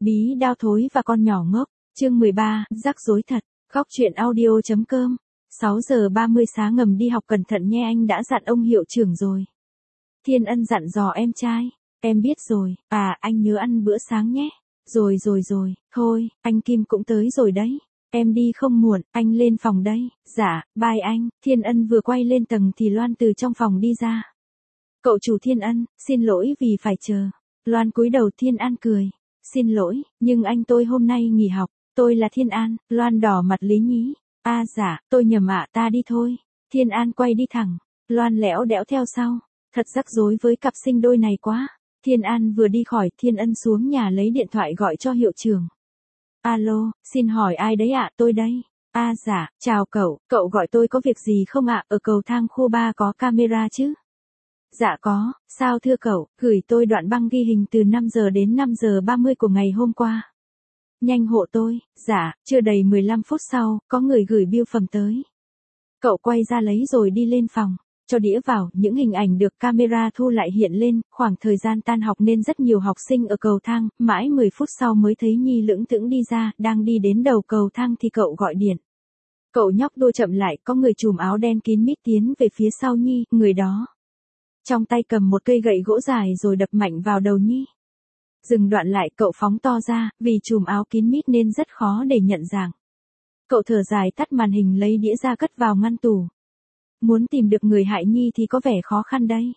Bí đao thối và con nhỏ ngốc, chương 13, rắc rối thật, góc truyện audio.com. 6 giờ 30 sáng ngầm đi học cẩn thận nghe, anh đã dặn ông hiệu trưởng rồi. Thiên Ân dặn dò em trai, em biết rồi, anh nhớ ăn bữa sáng nhé. Rồi, thôi, anh Kim cũng tới rồi đấy. Em đi không muộn, anh lên phòng đây. Dạ, bye anh. Thiên Ân vừa quay lên tầng thì Loan từ trong phòng đi ra. Cậu chủ Thiên Ân, xin lỗi vì phải chờ. Loan cúi đầu. Thiên An cười. Xin lỗi, nhưng anh tôi hôm nay nghỉ học. Tôi là Thiên An. Loan đỏ mặt lý nhí. Dạ, tôi nhầm ạ, ta đi thôi. Thiên An quay đi thẳng. Loan lẽo đẽo theo sau. Thật rắc rối với cặp sinh đôi này quá. Thiên An vừa đi khỏi, Thiên Ân xuống nhà lấy điện thoại gọi cho hiệu trưởng. Alo, xin hỏi ai đấy ạ? Tôi đây. Dạ, chào cậu gọi tôi có việc gì không ạ? Ở cầu thang khu 3 có camera chứ? Dạ có, sao thưa cậu, gửi tôi đoạn băng ghi hình từ 5 giờ đến 5 giờ 30 của ngày hôm qua. Nhanh hộ tôi. Dạ, chưa đầy 15 phút sau, có người gửi bưu phẩm tới. Cậu quay ra lấy rồi đi lên phòng. Cho đĩa vào, những hình ảnh được camera thu lại hiện lên, khoảng thời gian tan học nên rất nhiều học sinh ở cầu thang, mãi 10 phút sau mới thấy Nhi lững thững đi ra, đang đi đến đầu cầu thang thì cậu gọi điện. Cậu nhóc đua chậm lại, có người trùm áo đen kín mít tiến về phía sau Nhi, người đó trong tay cầm một cây gậy gỗ dài rồi đập mạnh vào đầu Nhi. Dừng đoạn lại, cậu phóng to ra, vì trùm áo kín mít nên rất khó để nhận dạng. Cậu thở dài tắt màn hình lấy đĩa ra cất vào ngăn tủ. Muốn tìm được người hại Nhi thì có vẻ khó khăn đây.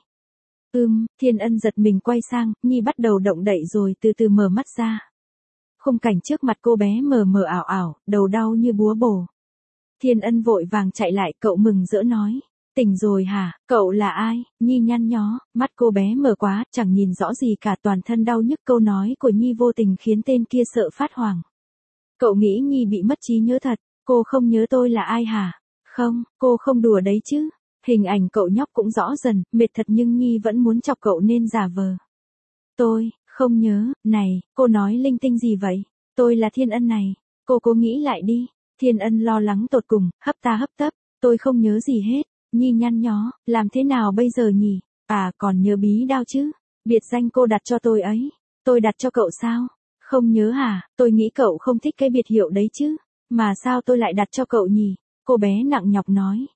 Thiên Ân giật mình quay sang, Nhi bắt đầu động đậy rồi từ từ mở mắt ra. Khung cảnh trước mặt cô bé mờ mờ ảo ảo, đầu đau như búa bổ. Thiên Ân vội vàng chạy lại, cậu mừng rỡ nói. Tỉnh rồi hả, cậu là ai? Nhi nhăn nhó, mắt cô bé mờ quá, chẳng nhìn rõ gì cả, toàn thân đau nhức. Câu nói của Nhi vô tình khiến tên kia sợ phát hoảng. Cậu nghĩ Nhi bị mất trí nhớ thật, cô không nhớ tôi là ai hả? Không, cô không đùa đấy chứ. Hình ảnh cậu nhóc cũng rõ dần, mệt thật nhưng Nhi vẫn muốn chọc cậu nên giả vờ. Tôi, không nhớ, này, cô nói linh tinh gì vậy? Tôi là Thiên Ân này, cô cố nghĩ lại đi. Thiên Ân lo lắng tột cùng, hấp ta hấp tấp, tôi không nhớ gì hết. Nhi nhăn nhó, làm thế nào bây giờ nhỉ? Còn nhớ bí đao chứ? Biệt danh cô đặt cho tôi ấy. Tôi đặt cho cậu sao? Không nhớ hả? Tôi nghĩ cậu không thích cái biệt hiệu đấy chứ. Mà sao tôi lại đặt cho cậu nhỉ? Cô bé nặng nhọc nói.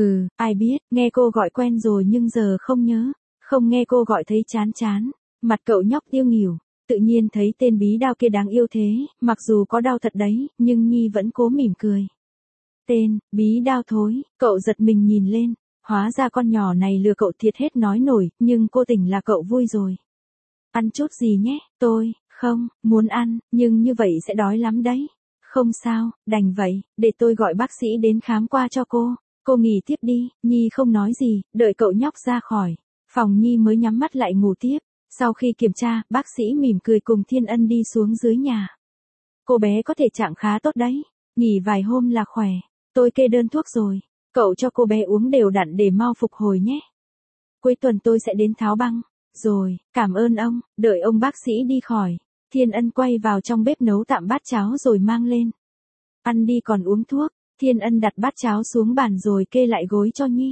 Ai biết, nghe cô gọi quen rồi nhưng giờ không nhớ. Không nghe cô gọi thấy chán chán. Mặt cậu nhóc tiêu nghỉu. Tự nhiên thấy tên bí đao kia đáng yêu thế, mặc dù có đau thật đấy, nhưng Nhi vẫn cố mỉm cười. Tên, bí đao thối, cậu giật mình nhìn lên, hóa ra con nhỏ này lừa cậu thiệt hết nói nổi, nhưng cô tỉnh là cậu vui rồi. Ăn chút gì nhé, tôi, không, muốn ăn, nhưng như vậy sẽ đói lắm đấy. Không sao, đành vậy, để tôi gọi bác sĩ đến khám qua cho cô nghỉ tiếp đi. Nhi không nói gì, đợi cậu nhóc ra khỏi phòng Nhi mới nhắm mắt lại ngủ tiếp. Sau khi kiểm tra, bác sĩ mỉm cười cùng Thiên Ân đi xuống dưới nhà. Cô bé có thể trạng khá tốt đấy, nghỉ vài hôm là khỏe. Tôi kê đơn thuốc rồi, cậu cho cô bé uống đều đặn để mau phục hồi nhé. Cuối tuần tôi sẽ đến tháo băng. Rồi, cảm ơn ông. Đợi ông bác sĩ đi khỏi, Thiên Ân quay vào trong bếp nấu tạm bát cháo rồi mang lên. Ăn đi còn uống thuốc. Thiên Ân đặt bát cháo xuống bàn rồi kê lại gối cho Nhi.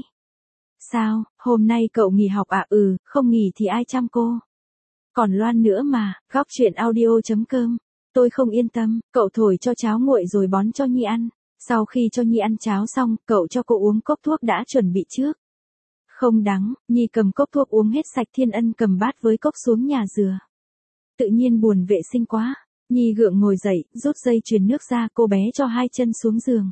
Sao, hôm nay cậu nghỉ học à? Không nghỉ thì ai chăm cô? Còn Loan nữa mà. Góc truyện audio.com. Tôi không yên tâm, cậu thổi cho cháo nguội rồi bón cho Nhi ăn. Sau khi cho Nhi ăn cháo xong, cậu cho cô uống cốc thuốc đã chuẩn bị trước. Không đắng, Nhi cầm cốc thuốc uống hết sạch. Thiên Ân cầm bát với cốc xuống nhà rửa. Tự nhiên buồn vệ sinh quá. Nhi gượng ngồi dậy, rút dây chuyền nước ra, cô bé cho 2 chân xuống giường.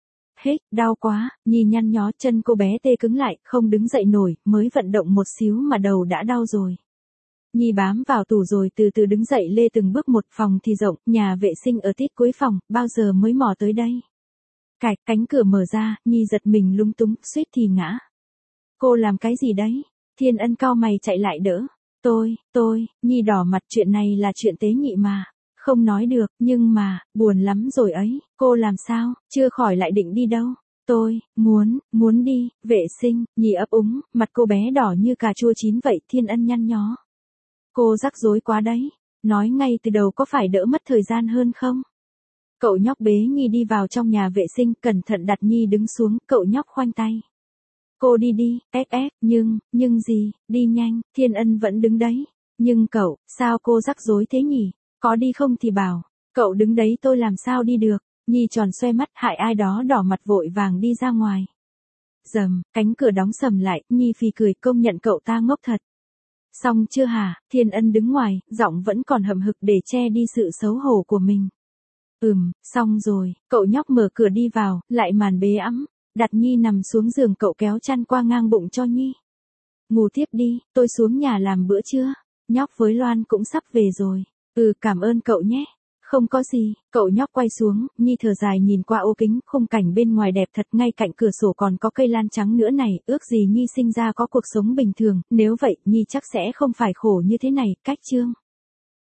Đau quá. Nhi nhăn nhó, chân cô bé tê cứng lại, không đứng dậy nổi, mới vận động một xíu mà đầu đã đau rồi. Nhi bám vào tủ rồi từ từ đứng dậy lê từng bước một. Phòng thì rộng, nhà vệ sinh ở tít cuối phòng, bao giờ mới mò tới đây. Cạch, cánh cửa mở ra, Nhi giật mình lúng túng, suýt thì ngã. Cô làm cái gì đấy? Thiên Ân cau mày chạy lại đỡ. Tôi, Nhi đỏ mặt, chuyện này là chuyện tế nhị mà. Không nói được, nhưng mà, buồn lắm rồi ấy. Cô làm sao, chưa khỏi lại định đi đâu? Tôi, muốn đi, vệ sinh. Nhi ấp úng, mặt cô bé đỏ như cà chua chín vậy. Thiên Ân nhăn nhó. Cô rắc rối quá đấy. Nói ngay từ đầu có phải đỡ mất thời gian hơn không? Cậu nhóc bế Nhi đi vào trong nhà vệ sinh, cẩn thận đặt Nhi đứng xuống, cậu nhóc khoanh tay. Cô đi, nhưng gì, đi nhanh. Thiên Ân vẫn đứng đấy. Nhưng cậu, sao cô rắc rối thế nhỉ? Có đi không thì bảo, cậu đứng đấy tôi làm sao đi được. Nhi tròn xoe mắt hại ai đó đỏ mặt vội vàng đi ra ngoài. Dầm, cánh cửa đóng sầm lại, Nhi phì cười công nhận cậu ta ngốc thật. Xong chưa hả, Thiên Ân đứng ngoài, giọng vẫn còn hậm hực để che đi sự xấu hổ của mình. Xong rồi, cậu nhóc mở cửa đi vào, lại màn bế ẵm, đặt Nhi nằm xuống giường cậu kéo chăn qua ngang bụng cho Nhi. Ngủ tiếp đi, tôi xuống nhà làm bữa trưa, nhóc với Loan cũng sắp về rồi. Cảm ơn cậu nhé. Không có gì, cậu nhóc quay xuống, Nhi thở dài nhìn qua ô kính, khung cảnh bên ngoài đẹp thật, ngay cạnh cửa sổ còn có cây lan trắng nữa này, ước gì Nhi sinh ra có cuộc sống bình thường, nếu vậy Nhi chắc sẽ không phải khổ như thế này. Cách chương